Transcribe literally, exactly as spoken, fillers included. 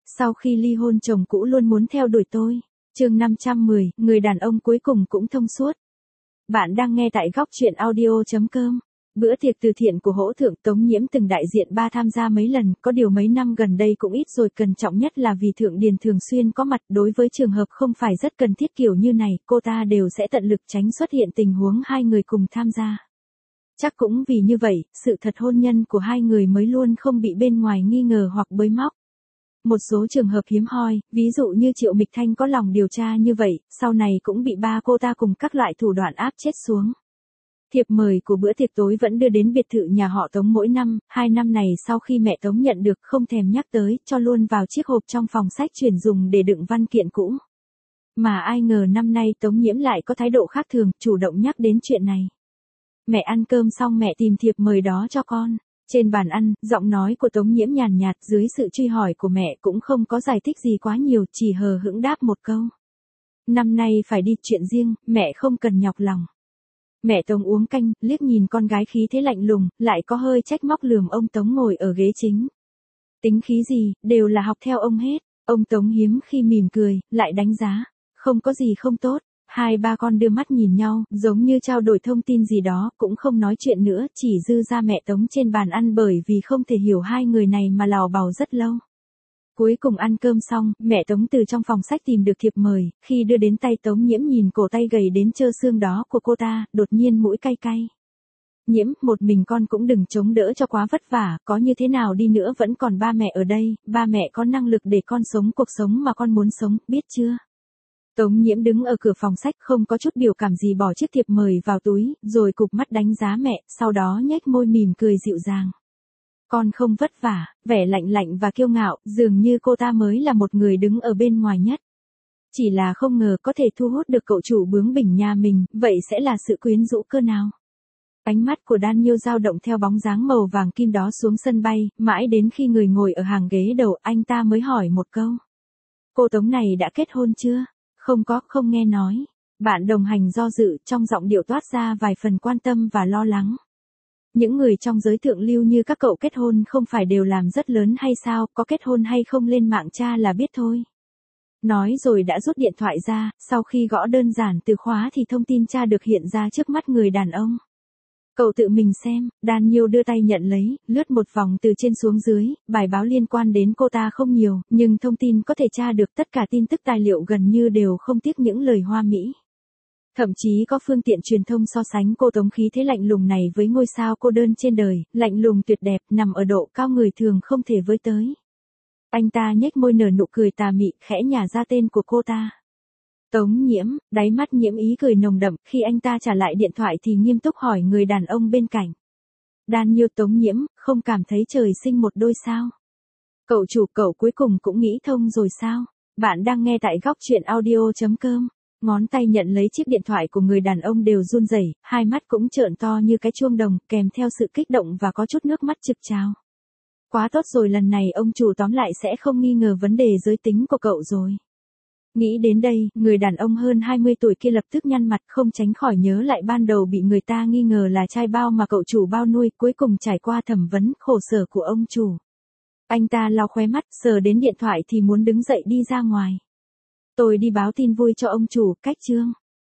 Sau khi ly hôn chồng cũ luôn muốn theo đuổi tôi. Chương năm trăm mười, người đàn ông cuối cùng cũng thông suốt. Bạn đang nghe tại góc truyện audio chấm com. Bữa tiệc từ thiện của Hỗ Thượng Tống Nhiễm từng đại diện ba tham gia mấy lần, có điều mấy năm gần đây cũng ít rồi, cẩn trọng nhất là vì Thượng Điền thường xuyên có mặt, đối với trường hợp không phải rất cần thiết kiểu như này, cô ta đều sẽ tận lực tránh xuất hiện tình huống hai người cùng tham gia. Chắc cũng vì như vậy, sự thật hôn nhân của hai người mới luôn không bị bên ngoài nghi ngờ hoặc bới móc. Một số trường hợp hiếm hoi, ví dụ như Triệu Mịch Thanh có lòng điều tra như vậy, sau này cũng bị ba cô ta cùng các loại thủ đoạn áp chết xuống. Thiệp mời của bữa tiệc tối vẫn đưa đến biệt thự nhà họ Tống mỗi năm, hai năm này sau khi mẹ Tống nhận được không thèm nhắc tới, cho luôn vào chiếc hộp trong phòng sách chuyển dùng để đựng văn kiện cũ. Mà ai ngờ năm nay Tống Nhiễm lại có thái độ khác thường, chủ động nhắc đến chuyện này. Mẹ ăn cơm xong mẹ tìm thiệp mời đó cho con. Trên bàn ăn, giọng nói của Tống Nhiễm nhàn nhạt dưới sự truy hỏi của mẹ cũng không có giải thích gì quá nhiều, chỉ hờ hững đáp một câu. Năm nay phải đi chuyện riêng, mẹ không cần nhọc lòng. Mẹ Tống uống canh, liếc nhìn con gái khí thế lạnh lùng, lại có hơi trách móc lườm ông Tống ngồi ở ghế chính. Tính khí gì, đều là học theo ông hết. Ông Tống hiếm khi mỉm cười, lại đánh giá. Không có gì không tốt. Hai ba con đưa mắt nhìn nhau, giống như trao đổi thông tin gì đó, cũng không nói chuyện nữa, chỉ dư ra mẹ Tống trên bàn ăn bởi vì không thể hiểu hai người này mà lào bào rất lâu. Cuối cùng ăn cơm xong, mẹ Tống từ trong phòng sách tìm được thiệp mời, khi đưa đến tay Tống Nhiễm nhìn cổ tay gầy đến trơ xương đó của cô ta, đột nhiên mũi cay cay. Nhiễm, một mình con cũng đừng chống đỡ cho quá vất vả, có như thế nào đi nữa vẫn còn ba mẹ ở đây, ba mẹ có năng lực để con sống cuộc sống mà con muốn sống, biết chưa? Tống Nhiễm đứng ở cửa phòng sách không có chút biểu cảm gì bỏ chiếc thiệp mời vào túi, rồi cụp mắt đánh giá mẹ, sau đó nhếch môi mỉm cười dịu dàng. Con không vất vả, vẻ lạnh lạnh và kiêu ngạo, dường như cô ta mới là một người đứng ở bên ngoài nhất. Chỉ là không ngờ có thể thu hút được cậu chủ bướng bỉnh nhà mình, vậy sẽ là sự quyến rũ cơ nào? Ánh mắt của Daniel dao động theo bóng dáng màu vàng kim đó xuống sân bay, mãi đến khi người ngồi ở hàng ghế đầu anh ta mới hỏi một câu. Cô Tống này đã kết hôn chưa? Không có, không nghe nói. Bạn đồng hành do dự, trong giọng điệu toát ra vài phần quan tâm và lo lắng. Những người trong giới thượng lưu như các cậu kết hôn không phải đều làm rất lớn hay sao, có kết hôn hay không lên mạng tra là biết thôi. Nói rồi đã rút điện thoại ra, sau khi gõ đơn giản từ khóa thì thông tin tra được hiện ra trước mắt người đàn ông. Cậu tự mình xem, Daniel đưa tay nhận lấy, lướt một vòng từ trên xuống dưới, bài báo liên quan đến cô ta không nhiều, nhưng thông tin có thể tra được tất cả tin tức tài liệu gần như đều không tiếc những lời hoa mỹ. Thậm chí có phương tiện truyền thông so sánh cô Tống khí thế lạnh lùng này với ngôi sao cô đơn trên đời, lạnh lùng tuyệt đẹp, nằm ở độ cao người thường không thể với tới. Anh ta nhếch môi nở nụ cười tà mị, khẽ nhả ra tên của cô ta. Tống Nhiễm, đáy mắt nhiễm ý cười nồng đậm, khi anh ta trả lại điện thoại thì nghiêm túc hỏi người đàn ông bên cạnh. Daniel, Tống Nhiễm, không cảm thấy trời sinh một đôi sao? Cậu chủ, cậu cuối cùng cũng nghĩ thông rồi sao? Bạn đang nghe tại góc truyện audio chấm com. Ngón tay nhận lấy chiếc điện thoại của người đàn ông đều run rẩy, hai mắt cũng trợn to như cái chuông đồng, kèm theo sự kích động và có chút nước mắt trực trào. Quá tốt rồi, lần này ông chủ tóm lại sẽ không nghi ngờ vấn đề giới tính của cậu rồi. Nghĩ đến đây, người đàn ông hơn hai mươi tuổi kia lập tức nhăn mặt, không tránh khỏi nhớ lại ban đầu bị người ta nghi ngờ là trai bao mà cậu chủ bao nuôi, cuối cùng trải qua thẩm vấn, khổ sở của ông chủ. Anh ta lau khóe mắt, sờ đến điện thoại thì muốn đứng dậy đi ra ngoài. Tôi đi báo tin vui cho ông chủ, cách chương.